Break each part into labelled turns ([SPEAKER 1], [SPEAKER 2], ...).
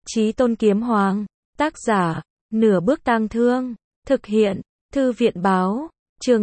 [SPEAKER 1] Chí Tôn Kiếm Hoàng, tác giả, Nửa Bước Tang Thương, thực hiện, Thư viện Báo, chương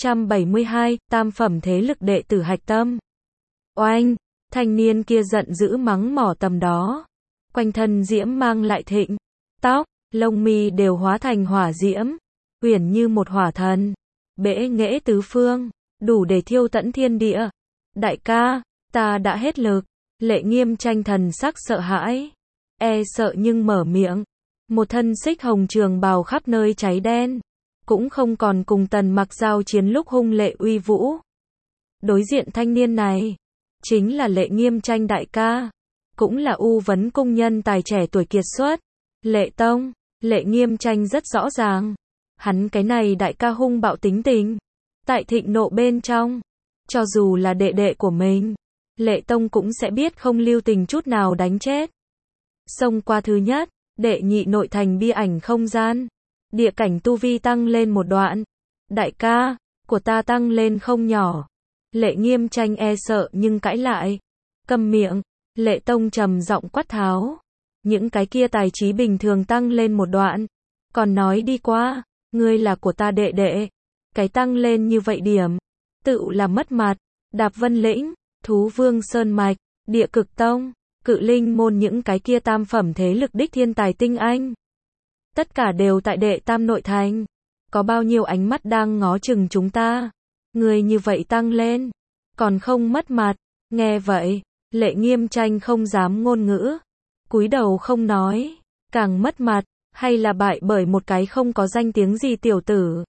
[SPEAKER 1] 672, tam phẩm thế lực đệ tử hạch tâm. Oanh, thanh niên kia giận dữ mắng mỏ tầm đó. Quanh thân diễm mang lại thịnh, tóc, lông mi đều hóa thành hỏa diễm, uyển như một hỏa thần, bẽ nghễ tứ phương, đủ để thiêu tận thiên địa. Đại ca, ta đã hết lực. Lệ Nghiêm Tranh thần sắc sợ hãi, sợ nhưng mở miệng. Một thân xích hồng trường bào khắp nơi cháy đen, cũng không còn cùng Tần Mặc giao chiến lúc hung lệ uy vũ. Đối diện thanh niên này, chính là Lệ Nghiêm Tranh đại ca, cũng là U Vấn cung nhân tài trẻ tuổi kiệt xuất. Lệ Tông, Lệ Nghiêm Tranh rất rõ ràng, hắn cái này đại ca hung bạo tính tình, tại thịnh nộ bên trong, cho dù là đệ đệ của mình, Lệ Tông cũng sẽ biết không lưu tình chút nào đánh chết. Xông qua thứ nhất, đệ nhị nội thành bia ảnh không gian, địa cảnh tu vi tăng lên một đoạn. Đại ca, của ta tăng lên không nhỏ. Lệ Nghiêm Tranh sợ nhưng cãi lại. Câm miệng, Lệ Tông trầm giọng quát tháo. Những cái kia tài trí bình thường tăng lên một đoạn. Còn nói đi qua, ngươi là của ta đệ đệ. Cái tăng lên như vậy điểm, tự là mất mặt. Đạp Vân Lĩnh, Thú Vương Sơn Mạch, Địa Cực Tông, Cự Linh môn những cái kia tam phẩm thế lực đích thiên tài tinh anh. Tất cả đều tại đệ tam nội thành. Có bao nhiêu ánh mắt đang ngó chừng chúng ta. Người như vậy tăng lên, còn không mất mặt. Nghe vậy, Lệ Nghiêm Tranh không dám ngôn ngữ, cúi đầu không nói. Càng mất mặt, hay là bại bởi một cái không có danh tiếng gì tiểu tử.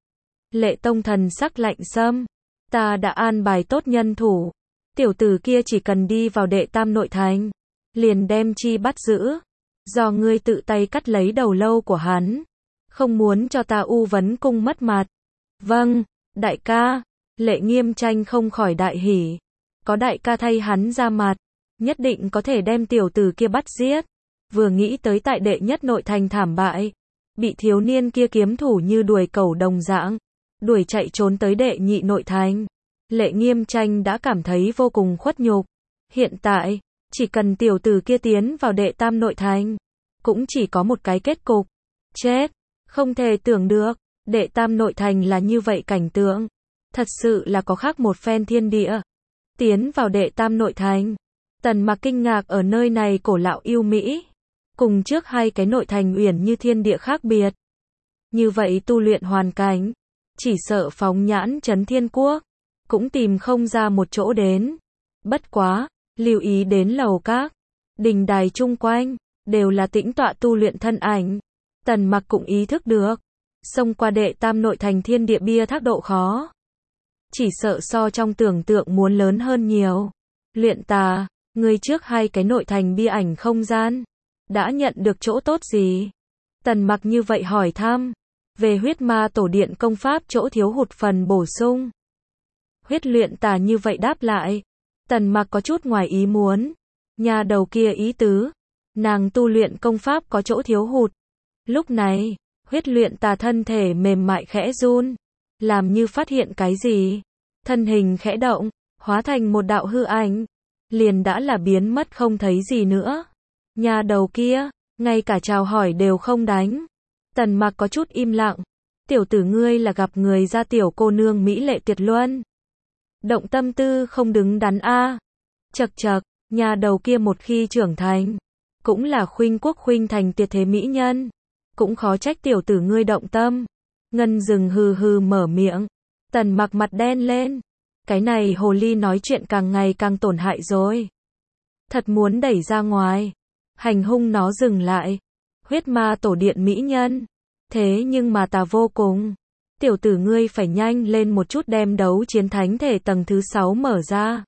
[SPEAKER 1] Lệ Tông thần sắc lạnh sâm. Ta đã an bài tốt nhân thủ. Tiểu tử kia chỉ cần đi vào đệ tam nội thành, liền đem chi bắt giữ. Do ngươi tự tay cắt lấy đầu lâu của hắn. Không muốn cho ta U Vấn cung mất mặt. Vâng, đại ca. Lệ Nghiêm Tranh không khỏi đại hỉ. Có đại ca thay hắn ra mặt, nhất định có thể đem tiểu tử kia bắt giết. Vừa nghĩ tới tại đệ nhất nội thành thảm bại, bị thiếu niên kia kiếm thủ như đuổi cẩu đồng dạng, đuổi chạy trốn tới đệ nhị nội thành. Lệ Nghiêm Tranh đã cảm thấy vô cùng khuất nhục. Hiện tại, chỉ cần tiểu tử kia tiến vào đệ tam nội thành, cũng chỉ có một cái kết cục. Chết. Không thể tưởng được, đệ tam nội thành là như vậy cảnh tượng. Thật sự là có khác một phen thiên địa. Tiến vào đệ tam nội thành, Tần Mặc kinh ngạc ở nơi này cổ lão yêu mỹ. Cùng trước hai cái nội thành uyển như thiên địa khác biệt. Như vậy tu luyện hoàn cảnh, chỉ sợ phóng nhãn Chấn Thiên Quốc, cũng tìm không ra một chỗ đến. Bất quá, lưu ý đến lầu các, đình đài chung quanh, đều là tĩnh tọa tu luyện thân ảnh. Tần Mặc cũng ý thức được, xông qua đệ tam nội thành thiên địa bia thác độ khó. Chỉ sợ so trong tưởng tượng muốn lớn hơn nhiều. Luyện tà, ngươi trước hai cái nội thành bia ảnh không gian, đã nhận được chỗ tốt gì? Tần Mặc như vậy hỏi thăm, về huyết ma tổ điện công pháp chỗ thiếu hụt phần bổ sung. Huyết luyện tà như vậy đáp lại. Tần Mặc có chút ngoài ý muốn. Nhà đầu kia ý tứ, nàng tu luyện công pháp có chỗ thiếu hụt. Lúc này, huyết luyện tà thân thể mềm mại khẽ run, làm như phát hiện cái gì. Thân hình khẽ động, hóa thành một đạo hư ảnh, liền đã là biến mất không thấy gì nữa. Nhà đầu kia, ngay cả chào hỏi đều không đánh. Tần Mặc có chút im lặng. Tiểu tử ngươi là gặp người ra tiểu cô nương mỹ lệ tuyệt luân. Động tâm tư không đứng đắn a. Chậc chậc, nhà đầu kia một khi trưởng thành, cũng là khuynh quốc khuynh thành tuyệt thế mỹ nhân. Cũng khó trách tiểu tử ngươi động tâm. Ngân Dừng hừ hừ mở miệng. Tần Mặc mặt đen lên. Cái này hồ ly nói chuyện càng ngày càng tổn hại rồi. Thật muốn đẩy ra ngoài, hành hung nó dừng lại. Huyết ma tổ điện mỹ nhân. Thế nhưng mà ta vô cùng. Tiểu tử ngươi phải nhanh lên một chút đem đấu chiến thánh thể tầng thứ 6 mở ra.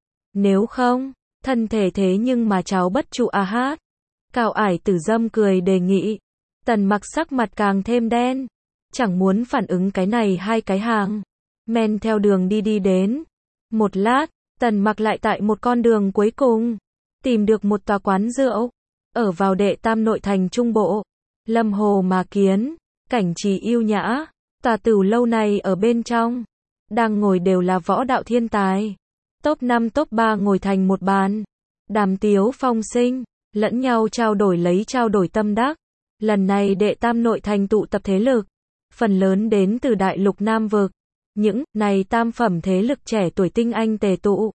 [SPEAKER 1] Nếu không, thân thể thế nhưng mà cháu bất trụ a hát. Cao Ải Tử Dâm cười đề nghị. Tần Mặc sắc mặt càng thêm đen. Chẳng muốn phản ứng cái này hai cái hàng. Men theo đường đi đến. Một lát, Tần Mặc lại tại một con đường cuối cùng, tìm được một tòa quán rượu. Ở vào đệ tam nội thành trung bộ. Lâm hồ mà kiến, cảnh trí yêu nhã. Tòa tửu lâu này ở bên trong, đang ngồi đều là võ đạo thiên tài. Top 5 top 3 ngồi thành một bàn. Đàm tiếu phong sinh, lẫn nhau trao đổi tâm đắc. Lần này đệ tam nội thành tụ tập thế lực, phần lớn đến từ đại lục Nam vực. Những này tam phẩm thế lực trẻ tuổi tinh anh tề tụ.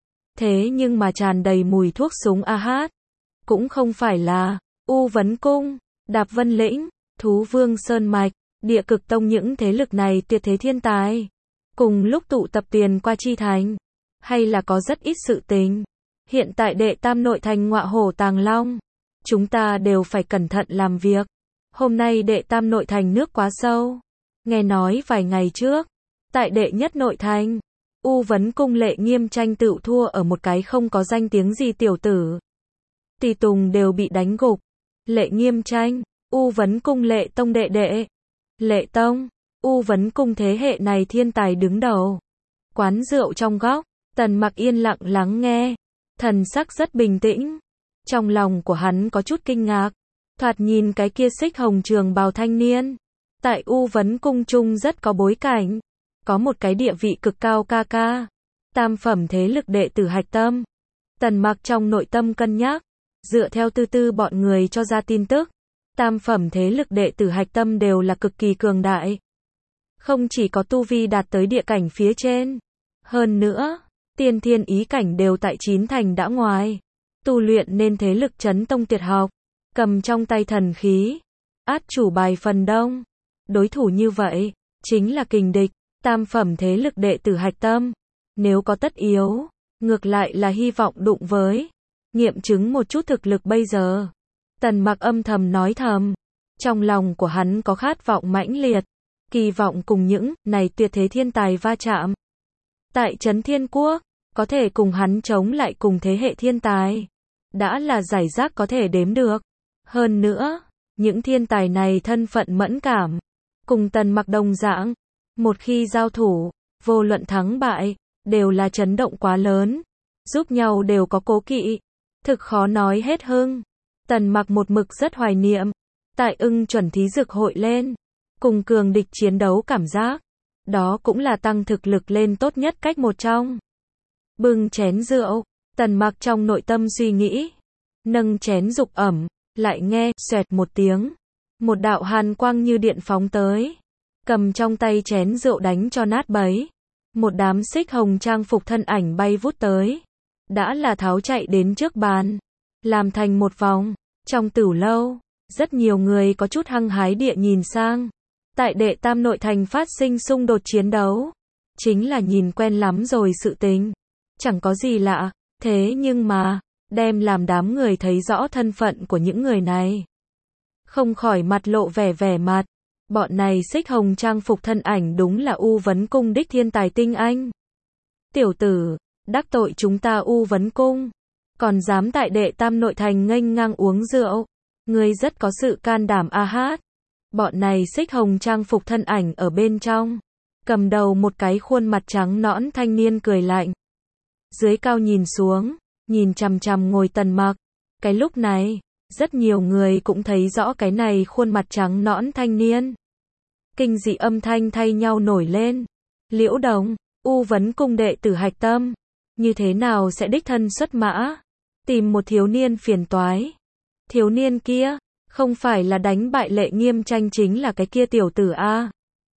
[SPEAKER 1] Thế nhưng mà tràn đầy mùi thuốc súng AH. Cũng không phải là U Vấn Cung, Đạp Vân Lĩnh, Thú Vương Sơn Mạch, Địa Cực Tông, những thế lực này tuyệt thế thiên tài. Cùng lúc tụ tập tiền qua chi thành. Hay là có rất ít sự tình. Hiện tại đệ tam nội thành ngọa hổ tàng long. Chúng ta đều phải cẩn thận làm việc. Hôm nay đệ tam nội thành nước quá sâu. Nghe nói vài ngày trước, tại đệ nhất nội thành, U Vấn Cung Lệ Nghiêm tranh tựu thua ở một cái không có danh tiếng gì tiểu tử. Tùy tùng đều bị đánh gục. Lệ Nghiêm tranh, U Vấn Cung Lệ Tông đệ đệ. Lệ Tông, U Vấn Cung thế hệ này thiên tài đứng đầu. Quán rượu trong góc, Tần Mặc yên lặng lắng nghe, thần sắc rất bình tĩnh. Trong lòng của hắn có chút kinh ngạc, thoạt nhìn cái kia xích hồng trường bào thanh niên, tại U Vấn Cung trung rất có bối cảnh, có một cái địa vị cực cao ca ca, tam phẩm thế lực đệ tử hạch tâm. Tần Mặc trong nội tâm cân nhắc, dựa theo tư bọn người cho ra tin tức, tam phẩm thế lực đệ tử hạch tâm đều là cực kỳ cường đại. Không chỉ có tu vi đạt tới địa cảnh phía trên, hơn nữa, tiên thiên ý cảnh đều tại 9 thành đã ngoài. Tu luyện nên thế lực chấn tông tuyệt học, cầm trong tay thần khí, át chủ bài phần đông. Đối thủ như vậy, chính là kình địch, tam phẩm thế lực đệ tử hạch tâm. Nếu có tất yếu, ngược lại là hy vọng đụng với, nghiệm chứng một chút thực lực bây giờ. Tần Mặc âm thầm nói thầm, trong lòng của hắn có khát vọng mãnh liệt, kỳ vọng cùng những này tuyệt thế thiên tài va chạm. Tại Trấn Thiên Quốc, có thể cùng hắn chống lại cùng thế hệ thiên tài, đã là giải rác có thể đếm được. Hơn nữa, những thiên tài này thân phận mẫn cảm, cùng Tần Mặc đồng dạng, một khi giao thủ, vô luận thắng bại, đều là chấn động quá lớn, giúp nhau đều có cố kỵ, thực khó nói hết hưng. Tần Mặc một mực rất hoài niệm, tại Ưng Chuẩn Thí Dược hội lên, cùng cường địch chiến đấu cảm giác, đó cũng là tăng thực lực lên tốt nhất cách một trong. Bưng chén rượu, Tần Mặc trong nội tâm suy nghĩ, nâng chén dục ẩm, lại nghe xoẹt một tiếng, một đạo hàn quang như điện phóng tới, cầm trong tay chén rượu đánh cho nát bấy. Một đám xích hồng trang phục thân ảnh bay vút tới, đã là tháo chạy đến trước bàn, làm thành một vòng. Trong tửu lâu, rất nhiều người có chút hăng hái địa nhìn sang. Tại đệ tam nội thành phát sinh xung đột chiến đấu, chính là nhìn quen lắm rồi sự tình, chẳng có gì lạ. Thế nhưng mà, đem làm đám người thấy rõ thân phận của những người này, không khỏi mặt lộ vẻ mặt. Bọn này xích hồng trang phục thân ảnh đúng là U Vấn Cung đích thiên tài tinh anh. Tiểu tử, đắc tội chúng ta U Vấn Cung, còn dám tại đệ tam nội thành nghênh ngang uống rượu, ngươi rất có sự can đảm a hát. Bọn này xích hồng trang phục thân ảnh ở bên trong, cầm đầu một cái khuôn mặt trắng nõn thanh niên cười lạnh. Dưới cao nhìn xuống, nhìn chằm chằm ngồi Tần Mặc. Cái lúc này, rất nhiều người cũng thấy rõ cái này khuôn mặt trắng nõn thanh niên. Kinh dị âm thanh thay nhau nổi lên. Liễu Đồng, U Vấn Cung đệ tử hạch tâm, như thế nào sẽ đích thân xuất mã, tìm một thiếu niên phiền toái. Thiếu niên kia, không phải là đánh bại Lệ Nghiêm tranh chính là cái kia tiểu tử a.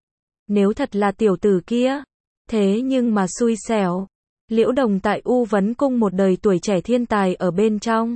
[SPEAKER 1] Nếu thật là tiểu tử kia, thế nhưng mà xui xẻo. Liễu Đồng tại U Vấn Cung một đời tuổi trẻ thiên tài ở bên trong.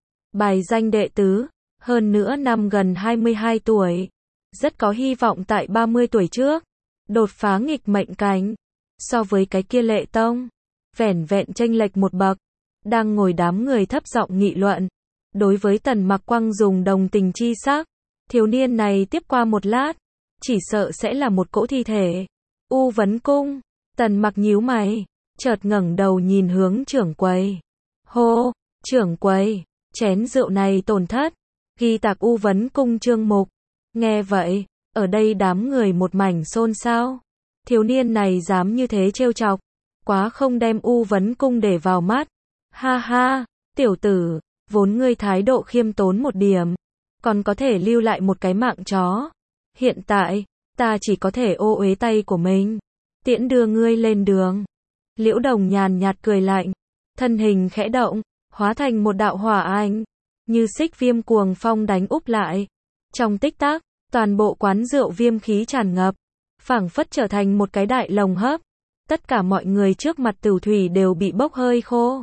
[SPEAKER 1] Bài danh đệ tứ, hơn nữa năm gần 22 tuổi. Rất có hy vọng tại 30 tuổi trước, đột phá nghịch mệnh cảnh. So với cái kia Lệ Tông, vẻn vẹn chênh lệch một bậc. Đang ngồi đám người thấp giọng nghị luận. Đối với Tần Mặc Quang dùng đồng tình chi sắc. Thiếu niên này tiếp qua một lát, chỉ sợ sẽ là một cỗ thi thể. U Vấn Cung, Tần Mặc nhíu mày, chợt ngẩng đầu nhìn hướng trưởng quầy. Hô, trưởng quầy, chén rượu này tổn thất, ghi tạc U Vấn Cung chương mục. Nghe vậy, ở đây đám người một mảnh xôn xao. Thiếu niên này dám như thế trêu chọc, quá không đem U Vấn Cung để vào mắt. Ha ha, tiểu tử, vốn ngươi thái độ khiêm tốn một điểm, còn có thể lưu lại một cái mạng chó. Hiện tại, ta chỉ có thể ô uế tay của mình, tiễn đưa ngươi lên đường. Liễu Đồng nhàn nhạt cười lạnh, thân hình khẽ động, hóa thành một đạo hỏa ảnh, như xích viêm cuồng phong đánh úp lại. Trong tích tắc, toàn bộ quán rượu viêm khí tràn ngập, phảng phất trở thành một cái đại lồng hấp. Tất cả mọi người trước mặt Tửu Thủy đều bị bốc hơi khô.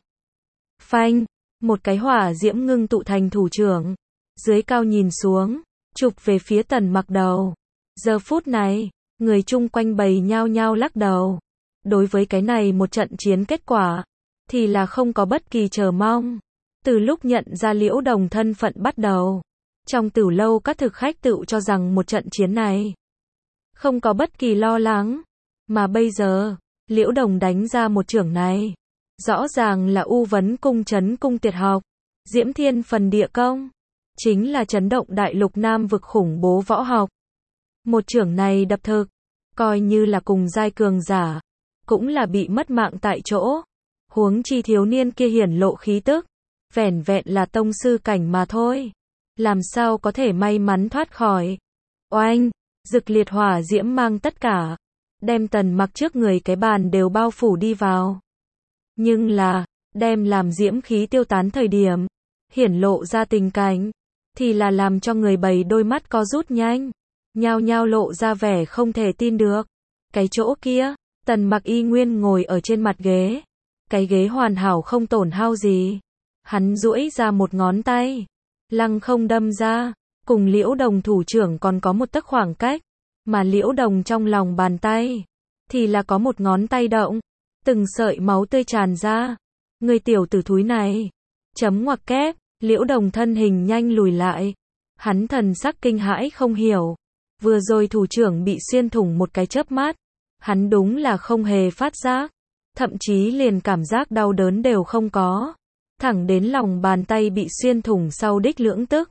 [SPEAKER 1] Phanh, một cái hỏa diễm ngưng tụ thành thủ trưởng, dưới cao nhìn xuống, chụp về phía Tần Mặc đầu. Giờ phút này, người chung quanh bầy nhao nhao lắc đầu. Đối với cái này một trận chiến kết quả, thì là không có bất kỳ chờ mong. Từ lúc nhận ra Liễu Đồng thân phận bắt đầu, trong Tửu lâu các thực khách tự cho rằng một trận chiến này không có bất kỳ lo lắng. Mà bây giờ, Liễu Đồng đánh ra một chưởng này, rõ ràng là U Vấn Cung Chấn Cung Tuyệt Học, Diễm Thiên Phần Địa Công, chính là chấn động đại lục Nam vực khủng bố võ học. Một chưởng này đập thực, coi như là cùng giai cường giả, cũng là bị mất mạng tại chỗ. Huống chi thiếu niên kia hiển lộ khí tức, vẻn vẹn là tông sư cảnh mà thôi, làm sao có thể may mắn thoát khỏi. Oanh, rực liệt hỏa diễm mang tất cả, đem Tần Mặc trước người cái bàn đều bao phủ đi vào. Nhưng là, đem làm diễm khí tiêu tán thời điểm, hiển lộ ra tình cảnh, thì là làm cho người bầy đôi mắt co rút nhanh, nhao nhao lộ ra vẻ không thể tin được. Cái chỗ kia, Tần Mặc y nguyên ngồi ở trên mặt ghế, cái ghế hoàn hảo không tổn hao gì. Hắn duỗi ra một ngón tay, lăng không đâm ra, cùng Liễu Đồng thủ trưởng còn có một tấc khoảng cách, mà Liễu Đồng trong lòng bàn tay thì là có một ngón tay động, từng sợi máu tươi tràn ra. Người tiểu tử thúi này, chấm ngoặc kép, Liễu Đồng thân hình nhanh lùi lại. Hắn thần sắc kinh hãi không hiểu, vừa rồi thủ trưởng bị xuyên thủng một cái chớp mắt, hắn đúng là không hề phát giác, thậm chí liền cảm giác đau đớn đều không có. Thẳng đến lòng bàn tay bị xuyên thủng sau đích lưỡng tức,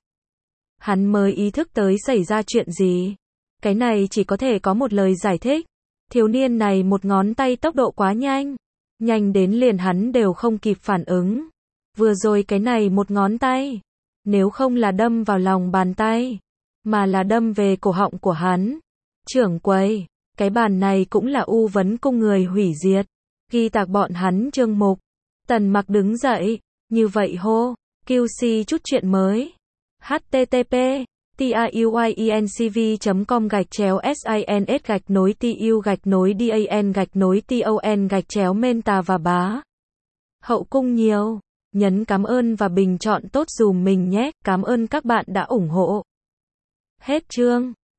[SPEAKER 1] hắn mới ý thức tới xảy ra chuyện gì. Cái này chỉ có thể có một lời giải thích. Thiếu niên này một ngón tay tốc độ quá nhanh, nhanh đến liền hắn đều không kịp phản ứng. Vừa rồi cái này một ngón tay, nếu không là đâm vào lòng bàn tay, mà là đâm về cổ họng của hắn. Trưởng quầy, cái bàn này cũng là U Vấn Cung người hủy diệt, ghi tạc bọn hắn chương mục. Tần Mặc đứng dậy, như vậy hô, QC chút chuyện mới. http tayuinCV.com/sins-tu-dan-menta và bá. Hậu cung nhiều. Nhấn cảm ơn và bình chọn tốt dùm mình nhé. Cảm ơn các bạn đã ủng hộ. Hết chương.